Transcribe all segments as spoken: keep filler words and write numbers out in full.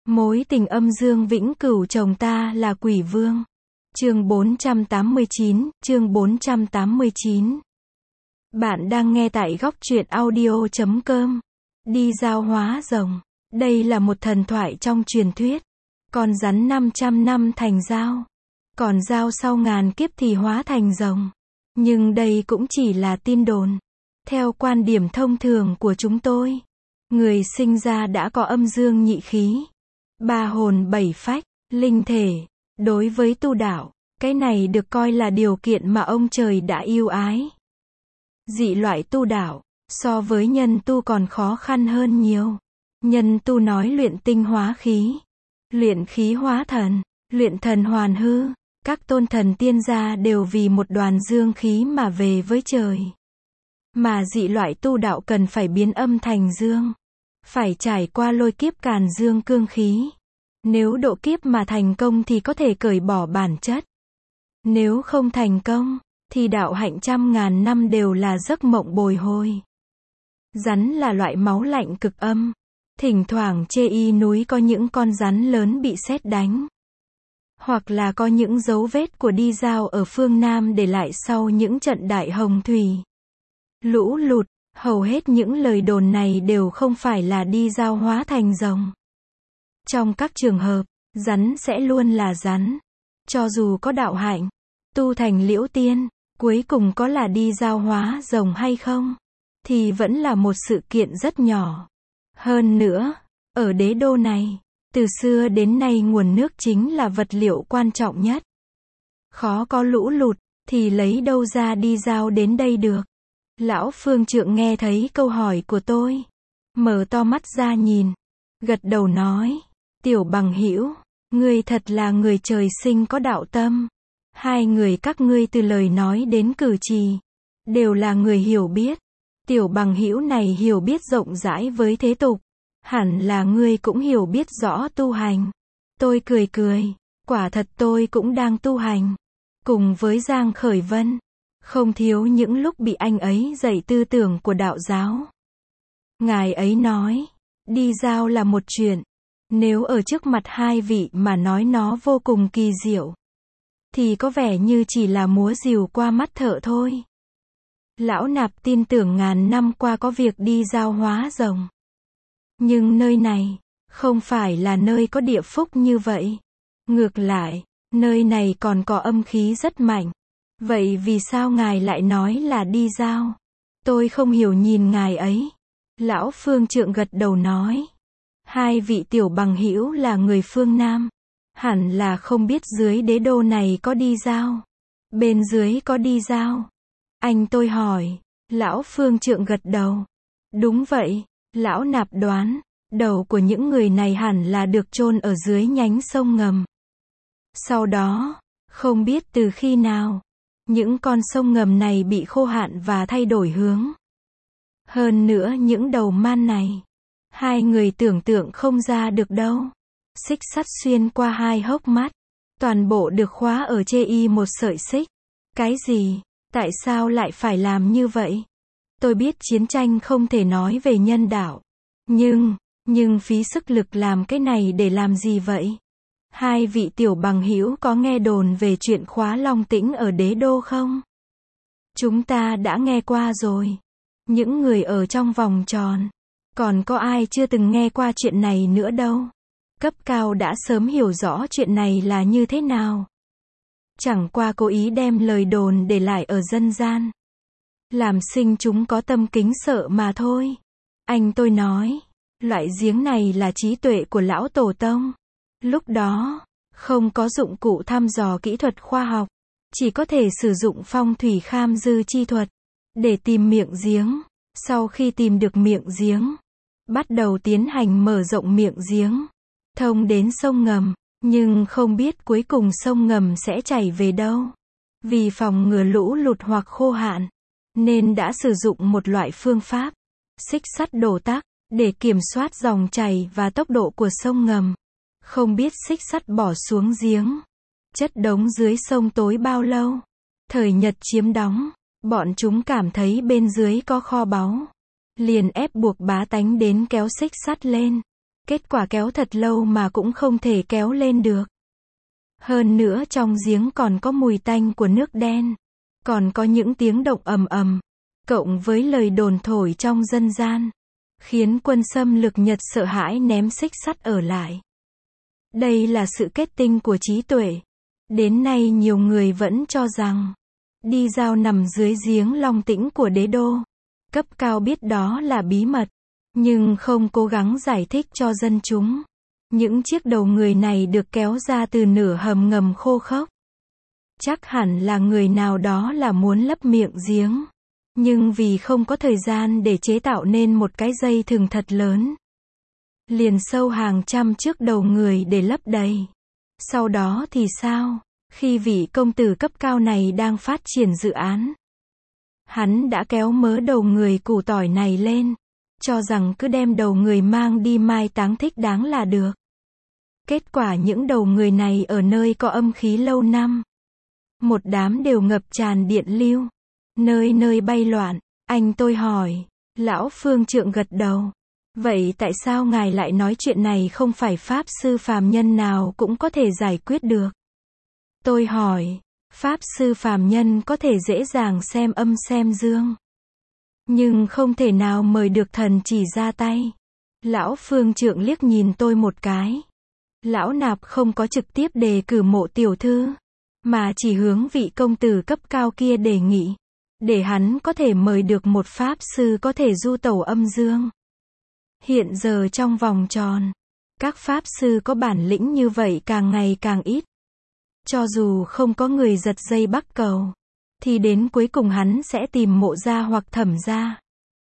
Mối tình âm dương vĩnh cửu chồng ta là quỷ vương. Chương bốn trăm tám mươi chín, chương bốn trăm tám mươi chín. Bạn đang nghe tại góc truyện audio chấm com. Đi giao hóa rồng. Đây là một thần thoại trong truyền thuyết. Con rắn năm trăm năm thành dao. Còn dao sau ngàn kiếp thì hóa thành rồng. Nhưng đây cũng chỉ là tin đồn. Theo quan điểm thông thường của chúng tôi, người sinh ra đã có âm dương nhị khí, ba hồn bảy phách, linh thể. Đối với tu đạo, cái này được coi là điều kiện mà ông trời đã yêu ái. Dị loại tu đạo, so với nhân tu còn khó khăn hơn nhiều. Nhân tu nói luyện tinh hóa khí, luyện khí hóa thần, luyện thần hoàn hư. Các tôn thần tiên gia đều vì một đoàn dương khí mà về với trời. Mà dị loại tu đạo cần phải biến âm thành dương. Phải trải qua lôi kiếp càn dương cương khí. Nếu độ kiếp mà thành công thì có thể cởi bỏ bản chất. Nếu không thành công, thì đạo hạnh trăm ngàn năm đều là giấc mộng bồi hồi. Rắn là loại máu lạnh cực âm. Thỉnh thoảng chê y núi có những con rắn lớn bị sét đánh. Hoặc là có những dấu vết của đi dao ở phương Nam để lại sau những trận đại hồng thủy, lũ lụt. Hầu hết những lời đồn này đều không phải là đi dao hóa thành rồng. Trong các trường hợp, rắn sẽ luôn là rắn. Cho dù có đạo hạnh, tu thành liễu tiên, cuối cùng có là đi dao hóa rồng hay không, thì vẫn là một sự kiện rất nhỏ. Hơn nữa, ở đế đô này, từ xưa đến nay nguồn nước chính là vật liệu quan trọng nhất. Khó có lũ lụt, thì lấy đâu ra đi dao đến đây được. Lão phương trượng nghe thấy câu hỏi của tôi, mở to mắt ra nhìn, gật đầu nói, tiểu bằng hữu, ngươi thật là người trời sinh có đạo tâm. Hai người các ngươi từ lời nói đến cử chỉ, đều là người hiểu biết. Tiểu bằng hữu này hiểu biết rộng rãi với thế tục. Hẳn là ngươi cũng hiểu biết rõ tu hành. Tôi cười cười, quả thật tôi cũng đang tu hành. Cùng với Giang Khởi Vân, không thiếu những lúc bị anh ấy dạy tư tưởng của đạo giáo. Ngài ấy nói, đi dao là một chuyện. Nếu ở trước mặt hai vị mà nói nó vô cùng kỳ diệu, thì có vẻ như chỉ là múa rìu qua mắt thợ thôi. Lão nạp tin tưởng ngàn năm qua có việc đi dao hóa rồng. Nhưng nơi này, không phải là nơi có địa phúc như vậy. Ngược lại, nơi này còn có âm khí rất mạnh. Vậy vì sao ngài lại nói là đi dao? Tôi không hiểu nhìn ngài ấy. Lão phương trượng gật đầu nói. Hai vị tiểu bằng hữu là người phương Nam. Hẳn là không biết dưới đế đô này có đi dao. Bên dưới có đi dao. Anh tôi hỏi. Lão phương trượng gật đầu. Đúng vậy. Lão nạp đoán, đầu của những người này hẳn là được chôn ở dưới nhánh sông ngầm. Sau đó, không biết từ khi nào, những con sông ngầm này bị khô hạn và thay đổi hướng. Hơn nữa những đầu man này, hai người tưởng tượng không ra được đâu. Xích sắt xuyên qua hai hốc mắt, toàn bộ được khóa ở chê y một sợi xích. Cái gì? Tại sao lại phải làm như vậy? Tôi biết chiến tranh không thể nói về nhân đạo. Nhưng, nhưng phí sức lực làm cái này để làm gì vậy? Hai vị tiểu bằng hữu có nghe đồn về chuyện khóa long tĩnh ở đế đô không? Chúng ta đã nghe qua rồi. Những người ở trong vòng tròn. Còn có ai chưa từng nghe qua chuyện này nữa đâu. Cấp cao đã sớm hiểu rõ chuyện này là như thế nào. Chẳng qua cố ý đem lời đồn để lại ở dân gian. Làm sinh chúng có tâm kính sợ mà thôi. Anh tôi nói, loại giếng này là trí tuệ của lão tổ tông. Lúc đó, không có dụng cụ thăm dò kỹ thuật khoa học. Chỉ có thể sử dụng phong thủy kham dư chi thuật, để tìm miệng giếng. Sau khi tìm được miệng giếng, bắt đầu tiến hành mở rộng miệng giếng, thông đến sông ngầm. Nhưng không biết cuối cùng sông ngầm sẽ chảy về đâu. Vì phòng ngừa lũ lụt hoặc khô hạn, nên đã sử dụng một loại phương pháp, xích sắt đổ tắc, để kiểm soát dòng chảy và tốc độ của sông ngầm. Không biết xích sắt bỏ xuống giếng, chất đống dưới sông tối bao lâu. Thời Nhật chiếm đóng, bọn chúng cảm thấy bên dưới có kho báu, liền ép buộc bá tánh đến kéo xích sắt lên. Kết quả kéo thật lâu mà cũng không thể kéo lên được. Hơn nữa trong giếng còn có mùi tanh của nước đen. Còn có những tiếng động ầm ầm. Cộng với lời đồn thổi trong dân gian. Khiến quân xâm lược Nhật sợ hãi ném xích sắt ở lại. Đây là sự kết tinh của trí tuệ. Đến nay nhiều người vẫn cho rằng, đi dao nằm dưới giếng Long Tĩnh của đế đô. Cấp cao biết đó là bí mật, nhưng không cố gắng giải thích cho dân chúng. Những chiếc đầu người này được kéo ra từ nửa hầm ngầm khô khốc. Chắc hẳn là người nào đó là muốn lấp miệng giếng. Nhưng vì không có thời gian để chế tạo nên một cái dây thừng thật lớn. Liền sâu hàng trăm chiếc đầu người để lấp đầy. Sau đó thì sao? Khi vị công tử cấp cao này đang phát triển dự án. Hắn đã kéo mớ đầu người củ tỏi này lên. Cho rằng cứ đem đầu người mang đi mai táng thích đáng là được. Kết quả những đầu người này ở nơi có âm khí lâu năm. Một đám đều ngập tràn điện lưu. Nơi nơi bay loạn. Anh tôi hỏi. Lão phương trượng gật đầu. Vậy tại sao ngài lại nói chuyện này không phải pháp sư phàm nhân nào cũng có thể giải quyết được? Tôi hỏi. Pháp sư phàm nhân có thể dễ dàng xem âm xem dương. Nhưng không thể nào mời được thần chỉ ra tay. Lão phương trượng liếc nhìn tôi một cái. Lão nạp không có trực tiếp đề cử Mộ tiểu thư. Mà chỉ hướng vị công tử cấp cao kia đề nghị. Để hắn có thể mời được một pháp sư có thể du tẩu âm dương. Hiện giờ trong vòng tròn, các pháp sư có bản lĩnh như vậy càng ngày càng ít. Cho dù không có người giật dây bắc cầu, thì đến cuối cùng hắn sẽ tìm Mộ gia hoặc Thẩm gia.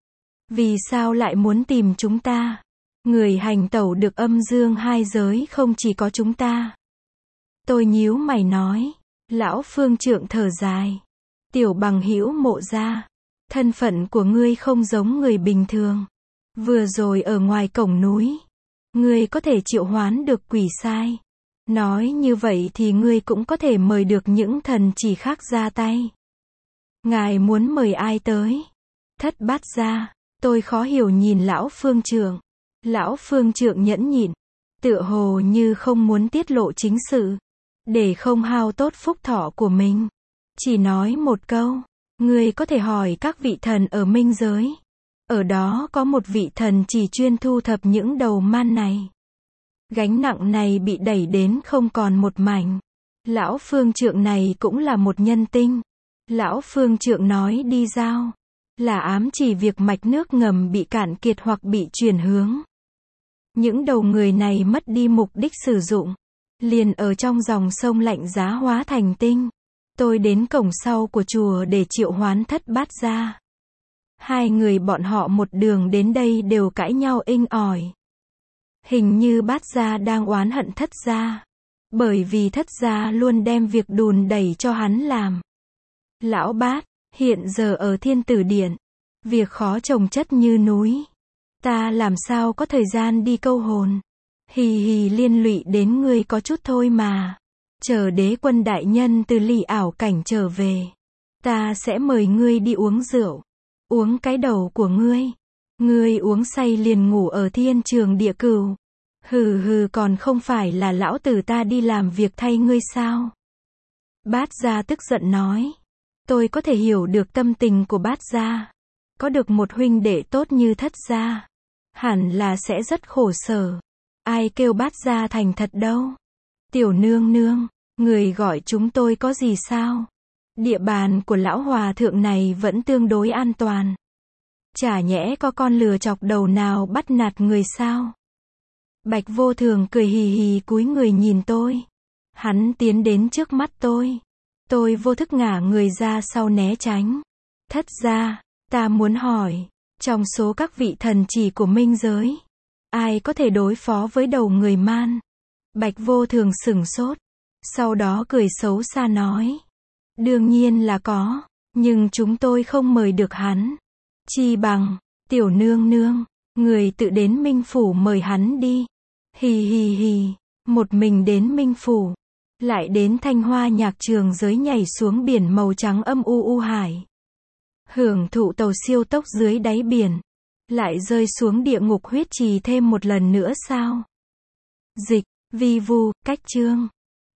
Vì sao lại muốn tìm chúng ta? Người hành tẩu được âm dương hai giới không chỉ có chúng ta. Tôi nhíu mày nói. Lão phương trượng thở dài. Tiểu bằng hữu Mộ gia, thân phận của ngươi không giống người bình thường. Vừa rồi ở ngoài cổng núi, ngươi có thể triệu hoán được quỷ sai. Nói như vậy thì ngươi cũng có thể mời được những thần chỉ khác ra tay. Ngài muốn mời ai tới? Thất Bát gia. Tôi khó hiểu nhìn lão phương trượng. Lão phương trượng nhẫn nhịn, tựa hồ như không muốn tiết lộ chính sự, để không hao tốt phúc thọ của mình. Chỉ nói một câu, ngươi có thể hỏi các vị thần ở minh giới. Ở đó có một vị thần chỉ chuyên thu thập những đầu man này. Gánh nặng này bị đẩy đến không còn một mảnh. Lão phương trượng này cũng là một nhân tinh. Lão phương trượng nói đi giao, là ám chỉ việc mạch nước ngầm bị cạn kiệt hoặc bị chuyển hướng. Những đầu người này mất đi mục đích sử dụng, liền ở trong dòng sông lạnh giá hóa thành tinh. Tôi đến cổng sau của chùa để triệu hoán Thất Bát gia. Hai người bọn họ một đường đến đây đều cãi nhau inh ỏi. Hình như Bát gia đang oán hận Thất gia, bởi vì Thất gia luôn đem việc đùn đẩy cho hắn làm. Lão Bát, hiện giờ ở Thiên Tử Điện, việc khó chồng chất như núi. Ta làm sao có thời gian đi câu hồn. Hì hì, liên lụy đến ngươi có chút thôi mà. Chờ đế quân đại nhân từ ly ảo cảnh trở về, ta sẽ mời ngươi đi uống rượu. Uống cái đầu của ngươi. Ngươi uống say liền ngủ ở thiên trường địa cửu. Hừ hừ, còn không phải là lão tử ta đi làm việc thay ngươi sao? Bát gia tức giận nói. Tôi có thể hiểu được tâm tình của Bát gia. Có được một huynh đệ tốt như Thất gia, hẳn là sẽ rất khổ sở. Ai kêu Bát gia thành thật đâu. Tiểu nương nương, người gọi chúng tôi có gì sao? Địa bàn của lão hòa thượng này vẫn tương đối an toàn. Chả nhẽ có con lừa chọc đầu nào bắt nạt người sao? Bạch Vô Thường cười hì hì cúi người nhìn tôi. Hắn tiến đến trước mắt tôi. Tôi vô thức ngả người ra sau né tránh. Thất gia, ta muốn hỏi, trong số các vị thần chỉ của minh giới, ai có thể đối phó với đầu người man? Bạch Vô Thường sửng sốt, sau đó cười xấu xa nói. Đương nhiên là có, nhưng chúng tôi không mời được hắn. Chi bằng, tiểu nương nương, người tự đến Minh Phủ mời hắn đi. Hì hì hì, một mình đến Minh Phủ, lại đến Thanh Hoa nhạc trường giới nhảy xuống biển màu trắng âm u u hải. Hưởng thụ tàu siêu tốc dưới đáy biển. Lại rơi xuống địa ngục huyết trì thêm một lần nữa sao? Dịch, vi vu, cách chương.